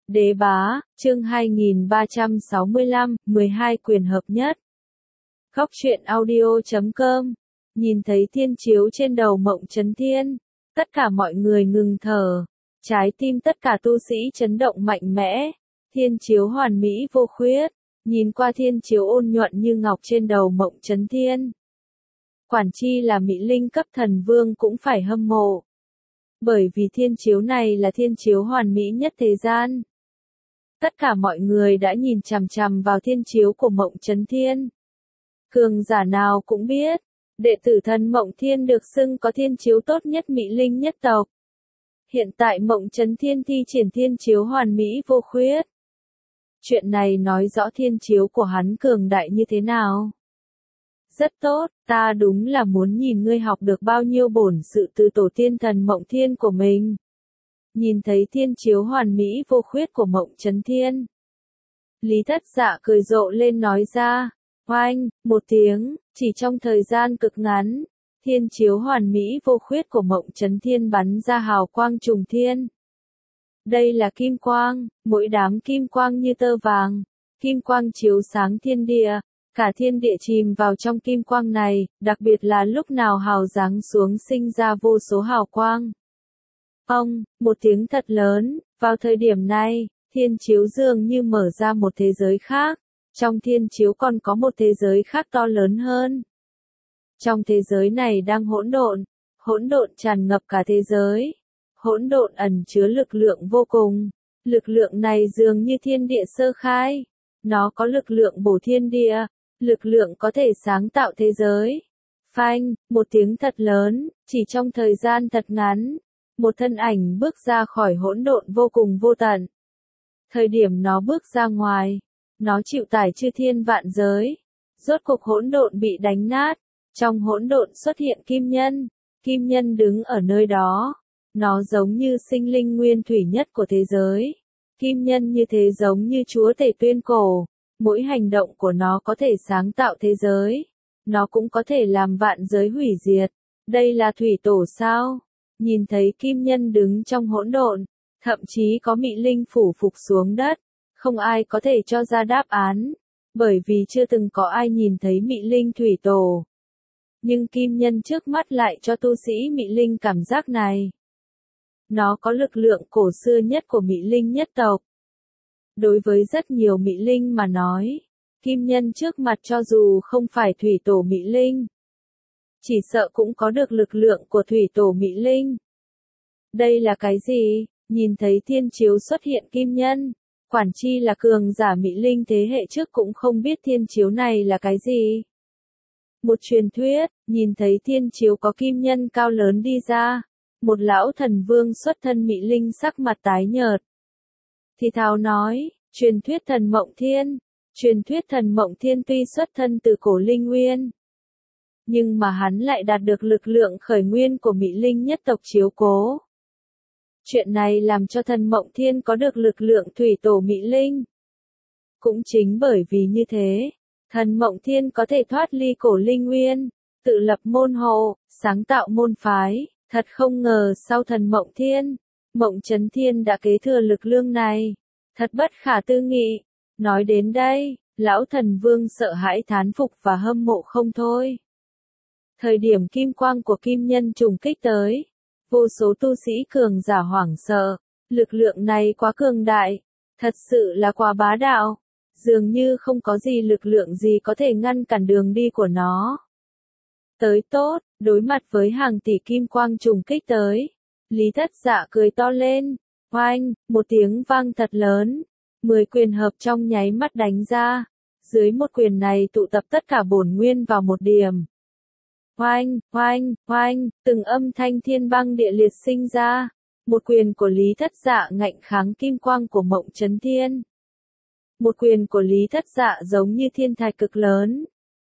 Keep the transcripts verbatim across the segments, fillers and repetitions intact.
Đế bá, chương hai nghìn ba trăm sáu mươi lăm, mười hai quyền hợp nhất. Góc truyện audio chấm com. Nhìn thấy thiên chiếu trên đầu Mộng Chấn Thiên, tất cả mọi người ngừng thở, trái tim tất cả tu sĩ chấn động mạnh mẽ. Thiên chiếu hoàn mỹ vô khuyết, nhìn qua thiên chiếu ôn nhuận như ngọc trên đầu Mộng Chấn Thiên. Quản chi là mỹ linh cấp thần vương cũng phải hâm mộ. Bởi vì thiên chiếu này là thiên chiếu hoàn mỹ nhất thế gian. Tất cả mọi người đã nhìn chằm chằm vào thiên chiếu của Mộng Chấn Thiên. Cường giả nào cũng biết, đệ tử thần Mộng Thiên được xưng có thiên chiếu tốt nhất mỹ linh nhất tộc. Hiện tại Mộng Chấn Thiên thi triển thiên chiếu hoàn mỹ vô khuyết. Chuyện này nói rõ thiên chiếu của hắn cường đại như thế nào. Rất tốt, ta đúng là muốn nhìn ngươi học được bao nhiêu bổn sự từ tổ tiên thần Mộng Thiên của mình. Nhìn thấy thiên chiếu hoàn mỹ vô khuyết của Mộng Chấn Thiên. Lý Thất Dạ cười rộ lên nói ra, oanh, một tiếng, chỉ trong thời gian cực ngắn, thiên chiếu hoàn mỹ vô khuyết của Mộng Chấn Thiên bắn ra hào quang trùng thiên. Đây là kim quang, mỗi đám kim quang như tơ vàng, kim quang chiếu sáng thiên địa, cả thiên địa chìm vào trong kim quang này, đặc biệt là lúc nào hào giáng xuống sinh ra vô số hào quang. Ông, một tiếng thật lớn, vào thời điểm này, thiên chiếu dường như mở ra một thế giới khác, trong thiên chiếu còn có một thế giới khác to lớn hơn. Trong thế giới này đang hỗn độn, hỗn độn tràn ngập cả thế giới, hỗn độn ẩn chứa lực lượng vô cùng, lực lượng này dường như thiên địa sơ khai, nó có lực lượng bổ thiên địa, lực lượng có thể sáng tạo thế giới. Phanh, một tiếng thật lớn, chỉ trong thời gian thật ngắn. Một thân ảnh bước ra khỏi hỗn độn vô cùng vô tận. Thời điểm nó bước ra ngoài, nó chịu tải chư thiên vạn giới. Rốt cuộc hỗn độn bị đánh nát, trong hỗn độn xuất hiện kim nhân. Kim nhân đứng ở nơi đó, nó giống như sinh linh nguyên thủy nhất của thế giới. Kim nhân như thế giống như chúa tể tuyên cổ, mỗi hành động của nó có thể sáng tạo thế giới, nó cũng có thể làm vạn giới hủy diệt. Đây là thủy tổ sao? Nhìn thấy kim nhân đứng trong hỗn độn, thậm chí có mị linh phủ phục xuống đất, không ai có thể cho ra đáp án, bởi vì chưa từng có ai nhìn thấy mị linh thủy tổ. Nhưng kim nhân trước mắt lại cho tu sĩ mị linh cảm giác này. Nó có lực lượng cổ xưa nhất của mị linh nhất tộc. Đối với rất nhiều mị linh mà nói, kim nhân trước mặt cho dù không phải thủy tổ mị linh, chỉ sợ cũng có được lực lượng của thủy tổ mỹ linh. Đây là cái gì? Nhìn thấy thiên chiếu xuất hiện kim nhân, quản chi là cường giả mỹ linh thế hệ trước cũng không biết thiên chiếu này là cái gì. Một truyền thuyết, nhìn thấy thiên chiếu có kim nhân cao lớn đi ra, một lão thần vương xuất thân mỹ linh sắc mặt tái nhợt. Thì thào nói, truyền thuyết thần Mộng Thiên, truyền thuyết thần Mộng Thiên tuy xuất thân từ cổ linh nguyên, nhưng mà hắn lại đạt được lực lượng khởi nguyên của mỹ linh nhất tộc chiếu cố. Chuyện này làm cho thần Mộng Thiên có được lực lượng thủy tổ mỹ linh. Cũng chính bởi vì như thế, thần Mộng Thiên có thể thoát ly cổ linh nguyên, tự lập môn hộ, sáng tạo môn phái. Thật không ngờ sau thần Mộng Thiên, Mộng Chấn Thiên đã kế thừa lực lượng này. Thật bất khả tư nghị. Nói đến đây, lão thần vương sợ hãi thán phục và hâm mộ không thôi. Thời điểm kim quang của kim nhân trùng kích tới, vô số tu sĩ cường giả hoảng sợ, lực lượng này quá cường đại, thật sự là quá bá đạo, dường như không có gì lực lượng gì có thể ngăn cản đường đi của nó. Tới tốt, đối mặt với hàng tỷ kim quang trùng kích tới, Lý Thất Dạ cười to lên, oanh, một tiếng vang thật lớn, mười quyền hợp trong nháy mắt đánh ra, dưới một quyền này tụ tập tất cả bổn nguyên vào một điểm. Oanh, oanh, oanh, từng âm thanh thiên băng địa liệt sinh ra. Một quyền của Lý Thất Dạ ngạnh kháng kim quang của Mộng Chấn Thiên. Một quyền của Lý Thất Dạ giống như thiên thạch cực lớn.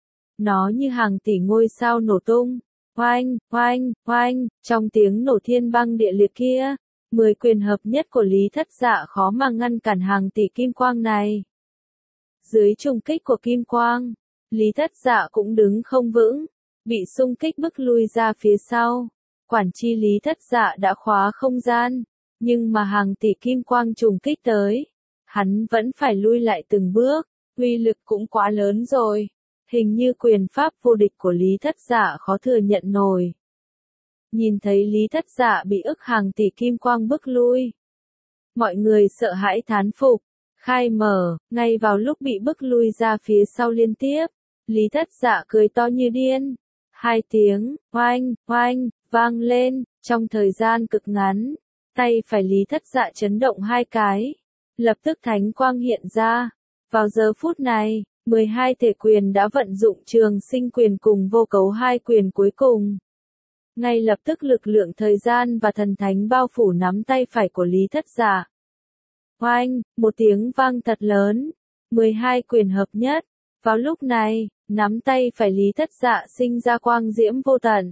Nó như hàng tỷ ngôi sao nổ tung. Oanh, oanh, oanh, trong tiếng nổ thiên băng địa liệt kia, mười quyền hợp nhất của Lý Thất Dạ khó mà ngăn cản hàng tỷ kim quang này. Dưới trùng kích của kim quang, Lý Thất Dạ cũng đứng không vững, bị xung kích bức lui ra phía sau. Quản chi Lý Thất Dạ đã khóa không gian, Nhưng mà hàng tỷ kim quang trùng kích tới, hắn vẫn phải lui lại từng bước, uy lực cũng quá lớn rồi. Hình như quyền pháp vô địch của Lý Thất Dạ khó thừa nhận nổi. Nhìn thấy Lý Thất Dạ bị ức hàng tỷ kim quang bức lui. Mọi người sợ hãi thán phục, khai mở, ngay vào lúc bị bức lui ra phía sau liên tiếp. Lý Thất Dạ cười to như điên. Hai tiếng, oanh, oanh, vang lên, trong thời gian cực ngắn. Tay phải Lý Thất Dạ chấn động hai cái. Lập tức thánh quang hiện ra. Vào giờ phút này, mười hai thể quyền đã vận dụng trường sinh quyền cùng vô cấu hai quyền cuối cùng. Ngay lập tức lực lượng thời gian và thần thánh bao phủ nắm tay phải của Lý Thất Dạ. Oanh, một tiếng vang thật lớn. mười hai quyền hợp nhất. Vào lúc này, nắm tay phải Lý Thất Dạ sinh ra quang diễm vô tận.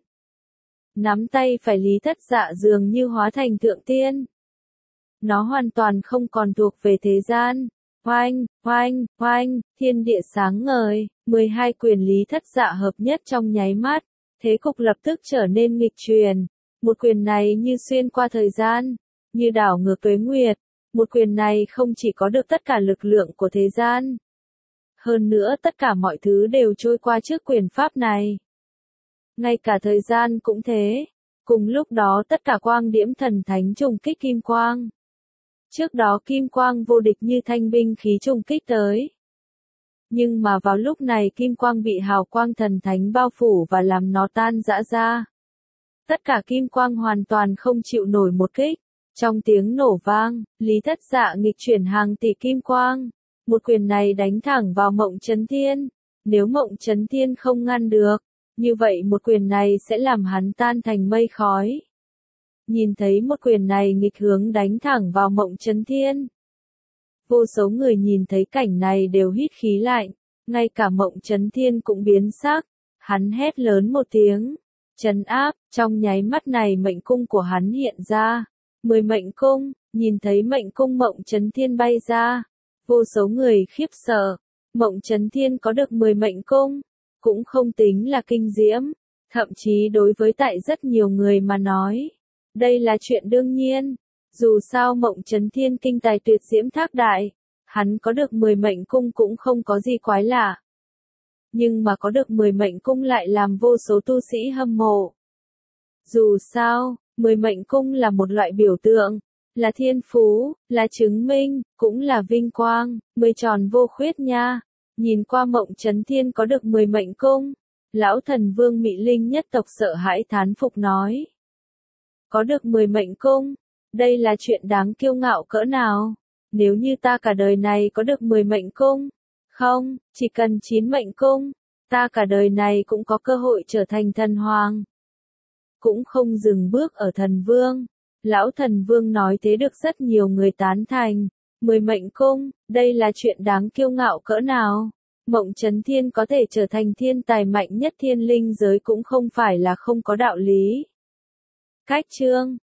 Nắm tay phải Lý Thất Dạ dường như hóa thành thượng tiên. Nó hoàn toàn không còn thuộc về thế gian. Oanh, oanh, oanh, thiên địa sáng ngời, mười hai quyền Lý Thất Dạ hợp nhất trong nháy mắt, thế cục lập tức trở nên nghịch truyền. Một quyền này như xuyên qua thời gian, như đảo ngược tuế nguyệt. Một quyền này không chỉ có được tất cả lực lượng của thế gian. Hơn nữa tất cả mọi thứ đều trôi qua trước quyền pháp này. Ngay cả thời gian cũng thế. Cùng lúc đó tất cả quang điểm thần thánh trùng kích kim quang. Trước đó kim quang vô địch như thanh binh khí trùng kích tới. Nhưng mà vào lúc này kim quang bị hào quang thần thánh bao phủ và làm nó tan rã ra. Tất cả kim quang hoàn toàn không chịu nổi một kích. Trong tiếng nổ vang, Lý Thất Dạ nghịch chuyển hàng tỷ kim quang. Một quyền này đánh thẳng vào Mộng Chấn Thiên. Nếu Mộng Chấn Thiên không ngăn được, như vậy một quyền này sẽ làm hắn tan thành mây khói. Nhìn thấy một quyền này nghịch hướng đánh thẳng vào Mộng Chấn Thiên. Vô số người nhìn thấy cảnh này đều hít khí lạnh, ngay cả Mộng Chấn Thiên cũng biến sắc. Hắn hét lớn một tiếng, trấn áp, trong nháy mắt này mệnh cung của hắn hiện ra. Mười mệnh cung, nhìn thấy mệnh cung Mộng Chấn Thiên bay ra. Vô số người khiếp sợ, Mộng Chấn Thiên có được mười mệnh cung, cũng không tính là kinh diễm, thậm chí đối với tại rất nhiều người mà nói, đây là chuyện đương nhiên. Dù sao Mộng Chấn Thiên kinh tài tuyệt diễm thác đại, hắn có được mười mệnh cung cũng không có gì quái lạ. Nhưng mà có được mười mệnh cung lại làm vô số tu sĩ hâm mộ. Dù sao, mười mệnh cung là một loại biểu tượng, là thiên phú, là chứng minh, cũng là vinh quang, mười tròn vô khuyết nha. Nhìn qua Mộng Chấn Thiên có được mười mệnh cung, lão thần vương Mị Linh nhất tộc sợ hãi thán phục nói. Có được mười mệnh cung, đây là chuyện đáng kiêu ngạo cỡ nào? Nếu như ta cả đời này có được mười mệnh cung, không, chỉ cần chín mệnh cung, ta cả đời này cũng có cơ hội trở thành thần hoàng. Cũng không dừng bước ở thần vương. Lão thần vương nói thế được rất nhiều người tán thành. Mười mệnh cung, đây là chuyện đáng kiêu ngạo cỡ nào? Mộng Chấn Thiên có thể trở thành thiên tài mạnh nhất thiên linh giới cũng không phải là không có đạo lý. Cách chương